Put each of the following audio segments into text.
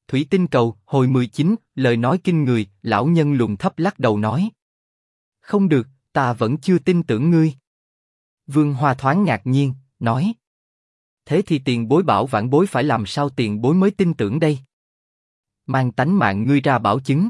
Thủy tinh cầu, hồi 19, lời nói kinh người, lão nhân lùn thấp lắc đầu nói. Không được, ta vẫn chưa tin tưởng ngươi. Vương Hoa thoáng ngạc nhiên, nói. Thế thì tiền bối bảo vãn bối phải làm sao tiền bối mới tin tưởng đây? Mang tánh mạng ngươi ra bảo chứng.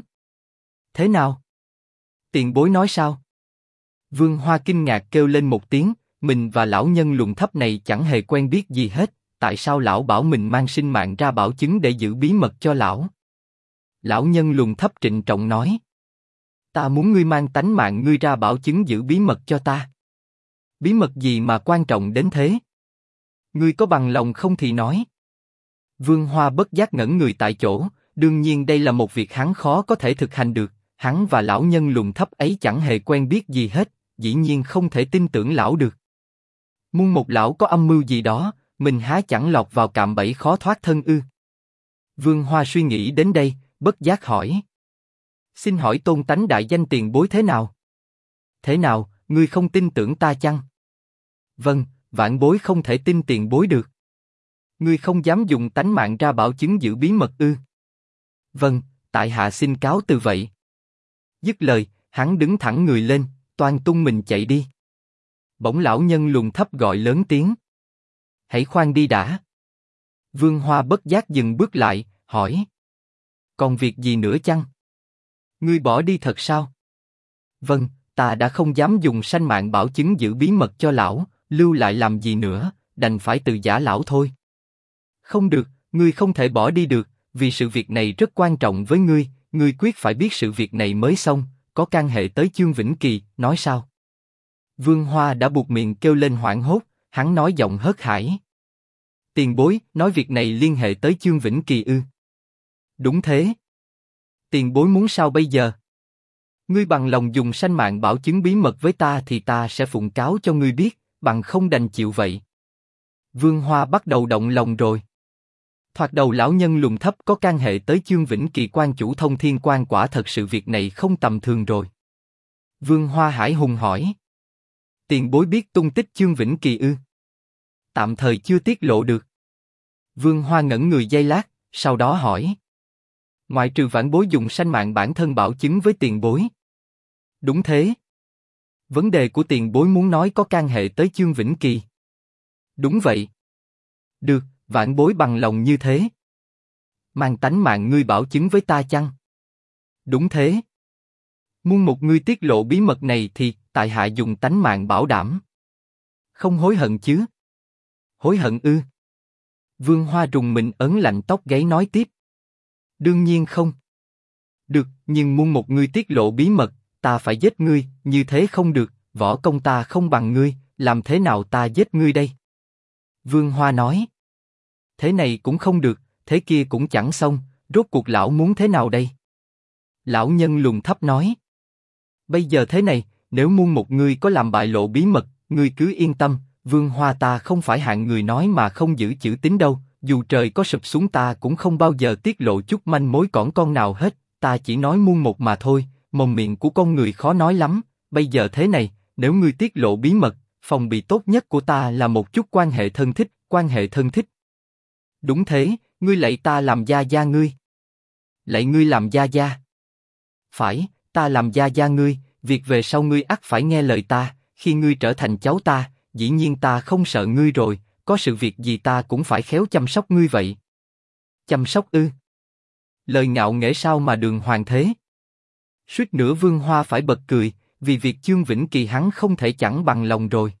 Thế nào? Tiền bối nói sao? Vương Hoa kinh ngạc kêu lên một tiếng, mình và lão nhân lùn thấp này chẳng hề quen biết gì hết, tại sao lão bảo mình mang sinh mạng ra bảo chứng để giữ bí mật cho lão? Lão nhân lùn thấp trịnh trọng nói. Ta muốn ngươi mang tánh mạng ngươi ra bảo chứng giữ bí mật cho ta. Bí mật gì mà quan trọng đến thế? Ngươi có bằng lòng không thì nói. Vương Hoa bất giác ngẩn người tại chỗ, đương nhiên đây là một việc hắn khó có thể thực hành được, hắn và lão nhân lùn thấp ấy chẳng hề quen biết gì hết, dĩ nhiên không thể tin tưởng lão được. Muôn một lão có âm mưu gì đó, mình há chẳng lọt vào cạm bẫy khó thoát thân ư? Vương Hoa suy nghĩ đến đây, bất giác hỏi. Xin hỏi tôn tánh đại danh tiền bối thế nào? Thế nào, ngươi không tin tưởng ta chăng? Vâng, vãn bối không thể tin tiền bối được. Ngươi không dám dùng tánh mạng ra bảo chứng giữ bí mật ư? Vâng, tại hạ xin cáo từ vậy. Dứt lời, hắn đứng thẳng người lên, toan tung mình chạy đi. Bỗng lão nhân lùn thấp gọi lớn tiếng. Hãy khoan đi đã. Vương Hoa bất giác dừng bước lại, hỏi. Còn việc gì nữa chăng? Ngươi bỏ đi thật sao? Vâng, ta đã không dám dùng sanh mạng bảo chứng giữ bí mật cho lão, lưu lại làm gì nữa, đành phải từ giã lão thôi. Không được, ngươi không thể bỏ đi được, vì sự việc này rất quan trọng với ngươi quyết phải biết sự việc này mới xong, có can hệ tới Chương Vĩnh Kỳ, nói sao? Vương Hoa đã buột miệng kêu lên hoảng hốt, hắn nói giọng hớt hải. Tiền bối, nói việc này liên hệ tới Chương Vĩnh Kỳ ư? Đúng thế. Tiền bối muốn sao bây giờ? Ngươi bằng lòng dùng sanh mạng bảo chứng bí mật với ta thì ta sẽ phụng cáo cho ngươi biết, bằng không đành chịu vậy. Vương Hoa bắt đầu động lòng rồi. Thoạt đầu lão nhân lùn thấp có can hệ tới Chương Vĩnh Kỳ quan chủ Thông Thiên Quan, quả thật sự việc này không tầm thường rồi. Vương Hoa hải hùng hỏi. Tiền bối biết tung tích Chương Vĩnh Kỳ ư? Tạm thời chưa tiết lộ được. Vương Hoa ngẩn người giây lát, sau đó hỏi. Ngoại trừ vãn bối dùng sanh mạng bản thân bảo chứng với tiền bối. Đúng thế. Vấn đề của tiền bối muốn nói có can hệ tới Chương Vĩnh Kỳ. Đúng vậy. Được, vãn bối bằng lòng như thế. Mang tánh mạng ngươi bảo chứng với ta chăng? Đúng thế. Muôn một ngươi tiết lộ bí mật này thì tại hạ dùng tánh mạng bảo đảm. Không hối hận chứ? Hối hận ư? Vương Hoa rùng mình ấn lạnh tóc gáy nói tiếp. Đương nhiên không. Được, nhưng muôn một ngươi tiết lộ bí mật, ta phải giết ngươi, như thế không được, võ công ta không bằng ngươi, làm thế nào ta giết ngươi đây? Vương Hoa nói. Thế này cũng không được, thế kia cũng chẳng xong, rốt cuộc lão muốn thế nào đây? Lão nhân lùn thấp nói. Bây giờ thế này, nếu muôn một ngươi có làm bại lộ bí mật, ngươi cứ yên tâm, Vương Hoa ta không phải hạng người nói mà không giữ chữ tín đâu, dù trời có sụp xuống ta cũng không bao giờ tiết lộ chút manh mối cỏn con nào hết, ta chỉ nói muôn một mà thôi, mồm miệng của con người khó nói lắm, bây giờ thế này, nếu ngươi tiết lộ bí mật, phòng bị tốt nhất của ta là một chút quan hệ thân thích, quan hệ thân thích. Đúng thế, ngươi lạy ta làm gia gia ngươi. Lạy ngươi làm gia gia. Phải, ta làm gia gia ngươi, việc về sau ngươi ắt phải nghe lời ta, khi ngươi trở thành cháu ta, dĩ nhiên ta không sợ ngươi rồi, có sự việc gì ta cũng phải khéo chăm sóc ngươi vậy. Chăm sóc ư? Lời ngạo nghễ sao mà đường hoàng thế? Suýt nữa Vương Hoa phải bật cười, vì việc Chương Vĩnh Kỳ hắn không thể chẳng bằng lòng rồi.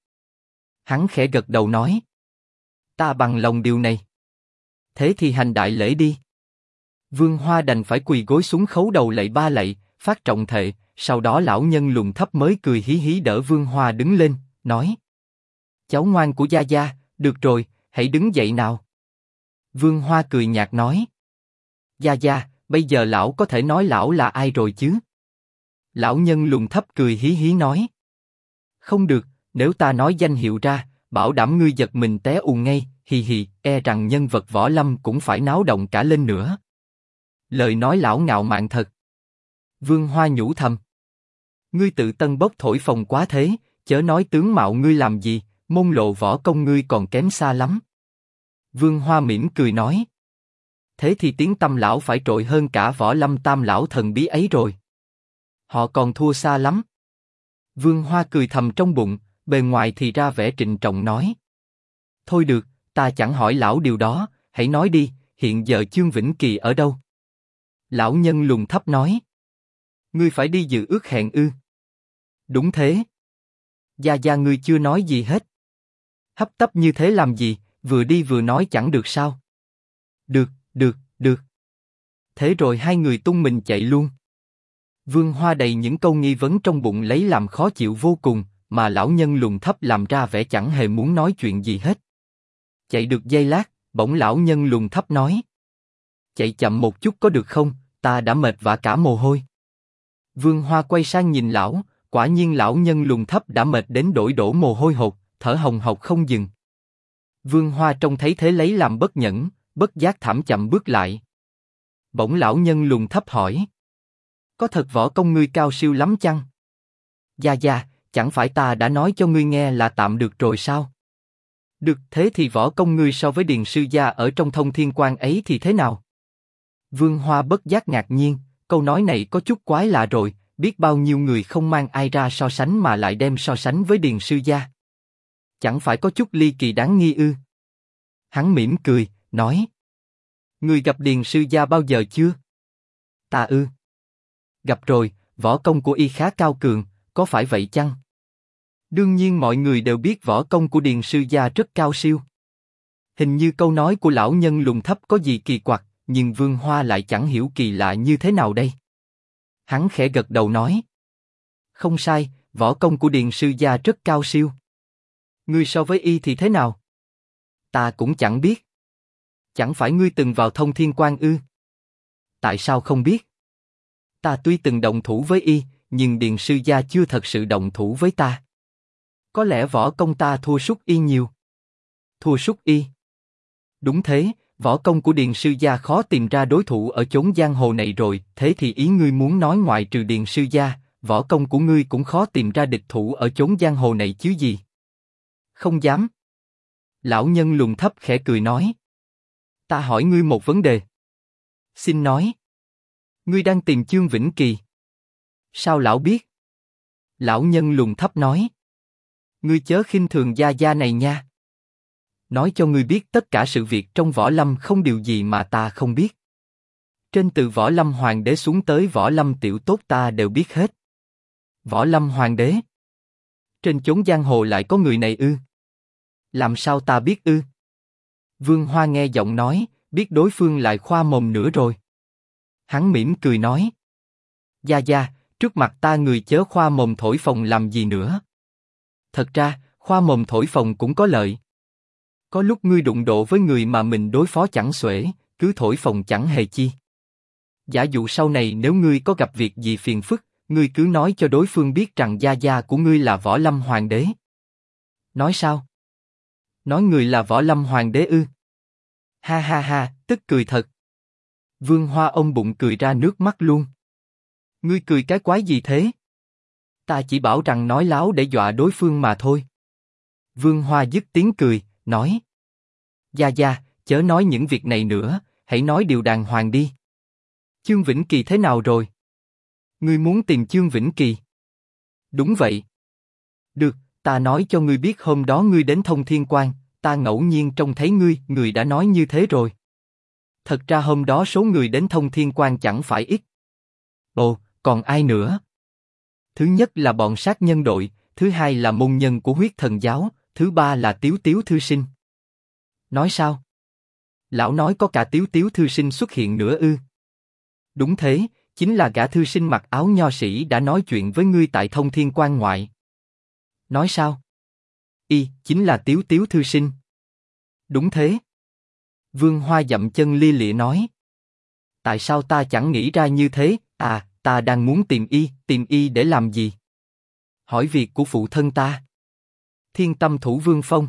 Hắn khẽ gật đầu nói. Ta bằng lòng điều này. Thế thì hành đại lễ đi. Vương Hoa đành phải quỳ gối xuống khấu đầu lạy ba lạy, phát trọng thệ, sau đó lão nhân lùn thấp mới cười hí hí đỡ Vương Hoa đứng lên, nói. Cháu ngoan của gia gia, được rồi, hãy đứng dậy nào. Vương Hoa cười nhạt nói. Gia gia, bây giờ lão có thể nói lão là ai rồi chứ? Lão nhân lùn thấp cười hí hí nói. Không được, nếu ta nói danh hiệu ra, bảo đảm ngươi giật mình té ù ngay, hì hì, e rằng nhân vật võ lâm cũng phải náo động cả lên nữa. Lời nói lão ngạo mạn thật. Vương Hoa nhủ thầm. Ngươi tự tân bốc thổi phồng quá thế, chớ nói tướng mạo ngươi làm gì, môn lộ võ công ngươi còn kém xa lắm. Vương Hoa mỉm cười nói. thế thì tiếng tăm lão phải trội hơn cả Võ Lâm Tam lão thần bí ấy rồi. Họ còn thua xa lắm. Vương Hoa cười thầm trong bụng, bề ngoài thì ra vẻ trịnh trọng nói. Thôi được, ta chẳng hỏi lão điều đó, hãy nói đi, hiện giờ Chương Vĩnh Kỳ ở đâu? Lão nhân lùn thấp nói. Ngươi phải đi dự ước hẹn ư? Đúng thế. Gia Gia ngươi chưa nói gì hết. Hấp tấp như thế làm gì, vừa đi vừa nói chẳng được sao? Được, được, được. Thế rồi hai người tung mình chạy luôn. Vương Hoa đầy những câu nghi vấn trong bụng lấy làm khó chịu vô cùng, mà lão nhân lùn thấp làm ra vẻ chẳng hề muốn nói chuyện gì hết. Chạy được giây lát, bỗng lão nhân lùn thấp nói. Chạy chậm một chút có được không, ta đã mệt vã cả mồ hôi. Vương Hoa quay sang nhìn lão, quả nhiên lão nhân lùn thấp đã mệt đến đổi đổ mồ hôi hột, thở hồng hộc không dừng. Vương Hoa trông thấy thế lấy làm bất nhẫn, bất giác thảm chậm bước lại. Bỗng lão nhân lùn thấp hỏi. Có thật võ công ngươi cao siêu lắm chăng? Gia Gia, chẳng phải ta đã nói cho ngươi nghe là tạm được rồi sao? Được, thế thì võ công ngươi so với Điền sư gia ở trong Thông Thiên Quan ấy thì thế nào? Vương Hoa bất giác ngạc nhiên, câu nói này có chút quái lạ rồi, biết bao nhiêu người không mang ai ra so sánh mà lại đem so sánh với Điền sư gia. Chẳng phải có chút ly kỳ đáng nghi ư? Hắn mỉm cười, nói. Ngươi gặp Điền sư gia bao giờ chưa? Ta ư? Gặp rồi, võ công của y khá cao cường, có phải vậy chăng? Đương nhiên mọi người đều biết võ công của Điền sư gia rất cao siêu. Hình như câu nói của lão nhân lùn thấp có gì kỳ quặc, nhưng Vương Hoa lại chẳng hiểu kỳ lạ như thế nào đây. Hắn khẽ gật đầu nói. Không sai, võ công của Điền sư gia rất cao siêu. Ngươi so với y thì thế nào? Ta cũng chẳng biết. Chẳng phải ngươi từng vào Thông Thiên Quan ư? Tại sao không biết? Ta tuy từng động thủ với y, nhưng Điền sư gia chưa thật sự động thủ với ta. Có lẽ võ công ta thua sút y nhiều. Thua sút y? Đúng thế, võ công của Điền sư gia khó tìm ra đối thủ ở chốn giang hồ này rồi. Thế thì ý ngươi muốn nói ngoại trừ Điền sư gia, võ công của ngươi cũng khó tìm ra địch thủ ở chốn giang hồ này chứ gì? Không dám. Lão nhân lùn thấp khẽ cười nói. Ta hỏi ngươi một vấn đề. Xin nói. Ngươi đang tìm Chương Vĩnh Kỳ. Sao lão biết? Lão nhân lùn thấp nói. Ngươi chớ khinh thường Gia Gia này nha. Nói cho ngươi biết tất cả sự việc trong võ lâm không điều gì mà ta không biết. Trên từ võ lâm hoàng đế xuống tới võ lâm tiểu tốt ta đều biết hết. Võ lâm hoàng đế? Trên chốn giang hồ lại có người này ư? Làm sao ta biết ư? Vương Hoa nghe giọng nói, biết đối phương lại khoa mồm nữa rồi. Hắn mỉm cười nói. Gia Gia, trước mặt ta người chớ khoa mồm thổi phồng làm gì nữa. Thật ra, khoa mồm thổi phồng cũng có lợi. Có lúc ngươi đụng độ với người mà mình đối phó chẳng xuể, cứ thổi phồng chẳng hề chi. Giả dụ sau này nếu ngươi có gặp việc gì phiền phức, ngươi cứ nói cho đối phương biết rằng Gia Gia của ngươi là Võ Lâm Hoàng đế. Nói sao? Nói người là Võ Lâm Hoàng đế ư? Ha ha ha, tức cười thật. Vương Hoa ôm bụng cười ra nước mắt luôn. Ngươi cười cái quái gì thế? Ta chỉ bảo rằng nói láo để dọa đối phương mà thôi. Vương Hoa dứt tiếng cười, nói. Gia Gia, chớ nói những việc này nữa, hãy nói điều đàng hoàng đi. Chương Vĩnh Kỳ thế nào rồi? Ngươi muốn tìm Chương Vĩnh Kỳ? Đúng vậy. Được, ta nói cho ngươi biết hôm đó ngươi đến Thông Thiên Quan, ta ngẫu nhiên trông thấy ngươi, người đã nói như thế rồi. Thật ra hôm đó số người đến Thông Thiên Quan chẳng phải ít. Ồ, còn ai nữa? Thứ nhất là bọn sát nhân đội, thứ hai là môn nhân của Huyết Thần giáo, thứ ba là Tiếu Tiếu thư sinh. Nói sao? Lão nói có cả Tiếu Tiếu thư sinh xuất hiện nữa ư? Đúng thế, chính là gã thư sinh mặc áo nho sĩ đã nói chuyện với ngươi tại Thông Thiên Quan ngoại. Nói sao? Chính là Tiếu Tiếu thư sinh. Đúng thế. Vương Hoa dậm chân lia lịa nói. Tại sao ta chẳng nghĩ ra như thế? Ta đang muốn tìm y để làm gì? Hỏi việc của phụ thân ta. Thiên Tâm Thủ Vương Phong.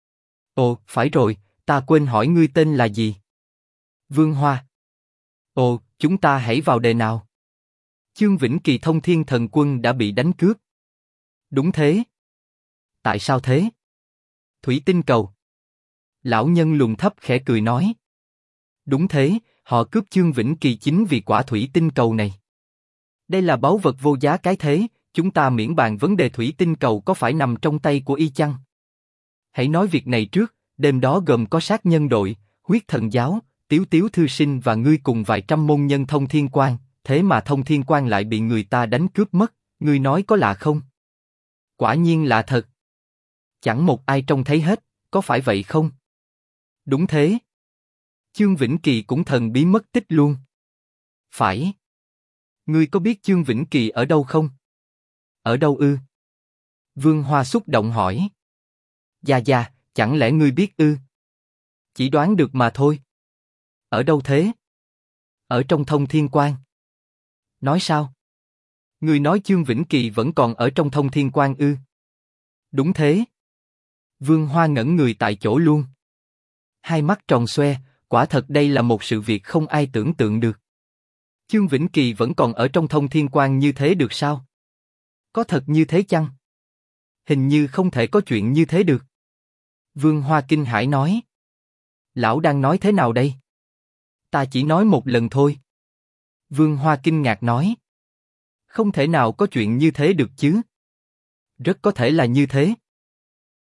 Ồ, phải rồi, ta quên hỏi ngươi tên là gì? Vương Hoa. Ồ, chúng ta hãy vào đề nào. Chương Vĩnh Kỳ Thông Thiên Thần Quân đã bị đánh cướp. Đúng thế. Tại sao thế? Thủy Tinh Cầu. Lão nhân lùn thấp khẽ cười nói. Đúng thế, họ cướp Chương Vĩnh Kỳ chính vì quả thủy tinh cầu này. Đây là báu vật vô giá cái thế, chúng ta miễn bàn vấn đề thủy tinh cầu có phải nằm trong tay của y chăng? Hãy nói việc này trước, đêm đó gồm có sát nhân đội, huyết thần giáo, tiếu tiếu thư sinh và ngươi cùng vài trăm môn nhân thông thiên quan, thế mà thông thiên quan lại bị người ta đánh cướp mất, ngươi nói có lạ không? Quả nhiên lạ thật. Chẳng một ai trông thấy hết, có phải vậy không? Đúng thế. Chương Vĩnh Kỳ cũng thần bí mất tích luôn. Phải. Ngươi có biết Chương Vĩnh Kỳ ở đâu không? Ở đâu ư? Vương Hoa xúc động hỏi. Dạ dạ, chẳng lẽ ngươi biết ư? Chỉ đoán được mà thôi. Ở đâu thế? Ở trong thông thiên quan. Nói sao? Ngươi nói Chương Vĩnh Kỳ vẫn còn ở trong thông thiên quan ư? Đúng thế. Vương Hoa ngẩn người tại chỗ luôn. Hai mắt tròn xoe, quả thật đây là một sự việc không ai tưởng tượng được. Chương Vĩnh Kỳ vẫn còn ở trong thông thiên quan như thế được sao? Có thật như thế chăng? Hình như không thể có chuyện như thế được. Vương Hoa kinh hãi nói. Lão đang nói thế nào đây? Ta chỉ nói một lần thôi. Vương Hoa kinh ngạc nói. Không thể nào có chuyện như thế được chứ. Rất có thể là như thế.